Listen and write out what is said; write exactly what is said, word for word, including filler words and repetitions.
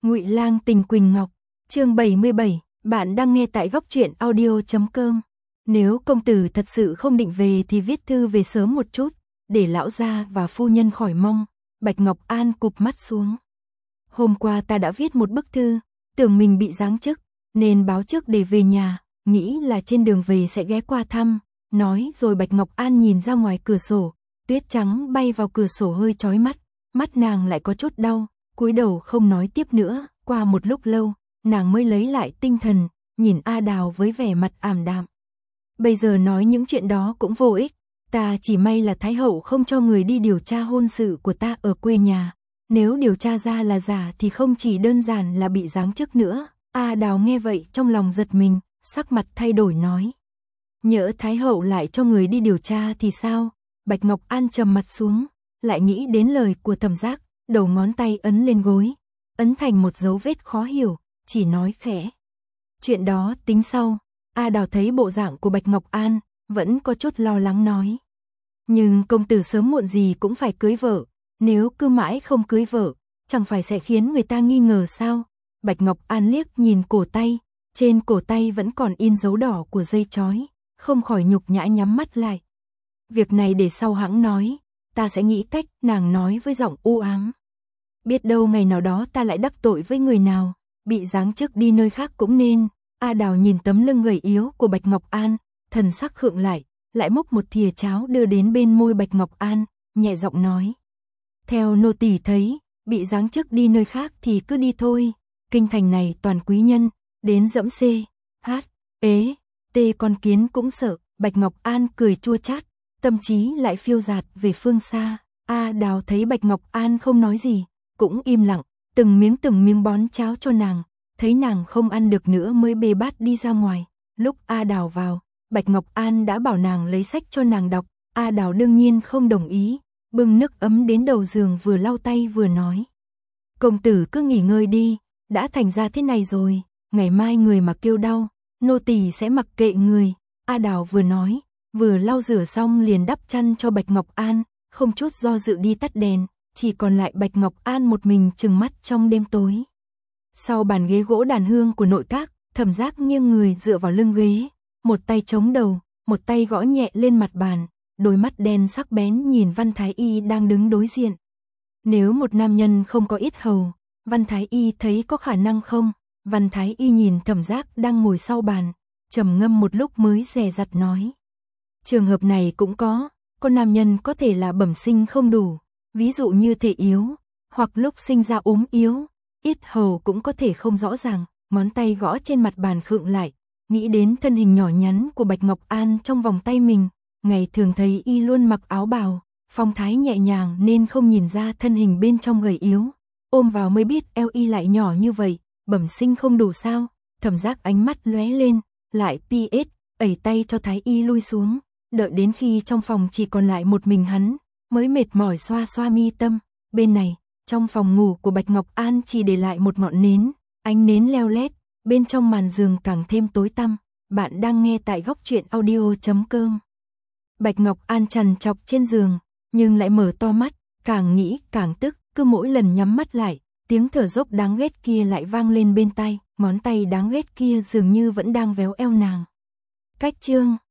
Ngụy Lang tình Quỳnh Ngọc, chương bảy mươi bảy, bạn đang nghe tại góc truyện audio chấm com. Nếu công tử thật sự không định về thì viết thư về sớm một chút, để lão gia và phu nhân khỏi mong. Bạch Ngọc An cụp mắt xuống. Hôm qua ta đã viết một bức thư, tưởng mình bị giáng chức, nên báo trước để về nhà, nghĩ là trên đường về sẽ ghé qua thăm. Nói rồi Bạch Ngọc An nhìn ra ngoài cửa sổ, tuyết trắng bay vào cửa sổ hơi chói mắt, mắt nàng lại có chút đau, cúi đầu không nói tiếp nữa. Qua một lúc lâu, nàng mới lấy lại tinh thần, nhìn A Đào với vẻ mặt ảm đạm. Bây giờ nói những chuyện đó cũng vô ích, ta chỉ may là Thái Hậu không cho người đi điều tra hôn sự của ta ở quê nhà. Nếu điều tra ra là giả thì không chỉ đơn giản là bị giáng chức nữa. A Đào nghe vậy trong lòng giật mình, sắc mặt thay đổi nói. Nhỡ Thái Hậu lại cho người đi điều tra thì sao? Bạch Ngọc An trầm mặt xuống, lại nghĩ đến lời của Thẩm Giác, đầu ngón tay ấn lên gối, ấn thành một dấu vết khó hiểu, chỉ nói khẽ. Chuyện đó tính sau. A Đào thấy bộ dạng của Bạch Ngọc An, vẫn có chút lo lắng nói. Nhưng công tử sớm muộn gì cũng phải cưới vợ, nếu cứ mãi không cưới vợ, chẳng phải sẽ khiến người ta nghi ngờ sao? Bạch Ngọc An liếc nhìn cổ tay, trên cổ tay vẫn còn in dấu đỏ của dây chói, không khỏi nhục nhã nhắm mắt lại. Việc này để sau hãng nói, ta sẽ nghĩ cách, nàng nói với giọng u ám. Biết đâu ngày nào đó ta lại đắc tội với người nào, bị giáng chức đi nơi khác cũng nên. A Đào nhìn tấm lưng gầy yếu của Bạch Ngọc An, thần sắc khựng lại, lại múc một thìa cháo đưa đến bên môi Bạch Ngọc An, nhẹ giọng nói. Theo nô tỳ thấy, bị giáng chức đi nơi khác thì cứ đi thôi, kinh thành này toàn quý nhân, đến dẫm C, H, ế, T con kiến cũng sợ. Bạch Ngọc An cười chua chát, tâm trí lại phiêu dạt về phương xa. A Đào thấy Bạch Ngọc An không nói gì, cũng im lặng, từng miếng từng miếng bón cháo cho nàng, thấy nàng không ăn được nữa mới bê bát đi ra ngoài. Lúc A Đào vào, Bạch Ngọc An đã bảo nàng lấy sách cho nàng đọc, A Đào đương nhiên không đồng ý, bưng nước ấm đến đầu giường vừa lau tay vừa nói. Công tử cứ nghỉ ngơi đi, đã thành ra thế này rồi, ngày mai người mà kêu đau, nô tỳ sẽ mặc kệ người. A Đào vừa nói, vừa lau rửa xong liền đắp chăn cho Bạch Ngọc An, không chút do dự đi tắt đèn, chỉ còn lại Bạch Ngọc An một mình trừng mắt trong đêm tối. Sau bàn ghế gỗ đàn hương của nội các, Thẩm Giác nghiêng người dựa vào lưng ghế, một tay chống đầu, một tay gõ nhẹ lên mặt bàn, đôi mắt đen sắc bén nhìn Văn Thái Y đang đứng đối diện. Nếu một nam nhân không có yết hầu, Văn Thái Y thấy có khả năng không? Văn Thái Y nhìn Thẩm Giác đang ngồi sau bàn, trầm ngâm một lúc mới dè dặt nói. Trường hợp này cũng có, có nam nhân có thể là bẩm sinh không đủ, ví dụ như thể yếu, hoặc lúc sinh ra ốm yếu, yết hầu cũng có thể không rõ ràng. Ngón tay gõ trên mặt bàn khựng lại, nghĩ đến thân hình nhỏ nhắn của Bạch Ngọc An trong vòng tay mình, ngày thường thấy y luôn mặc áo bào, phong thái nhẹ nhàng nên không nhìn ra thân hình bên trong gầy yếu, ôm vào mới biết eo y lại nhỏ như vậy, bẩm sinh không đủ sao? Thẩm Giác ánh mắt lóe lên, lại pi ết, ẩy tay cho Thái Y lui xuống, đợi đến khi trong phòng chỉ còn lại một mình hắn, mới mệt mỏi xoa xoa mi tâm. Bên này, trong phòng ngủ của Bạch Ngọc An chỉ để lại một ngọn nến, ánh nến leo lét, bên trong màn giường càng thêm tối tăm. Bạn đang nghe tại góc truyện audio chấm com. Bạch Ngọc An trằn trọc trên giường, nhưng lại mở to mắt, càng nghĩ càng tức, cứ mỗi lần nhắm mắt lại, tiếng thở dốc đáng ghét kia lại vang lên bên tai, ngón tay đáng ghét kia dường như vẫn đang véo eo nàng. Cách chương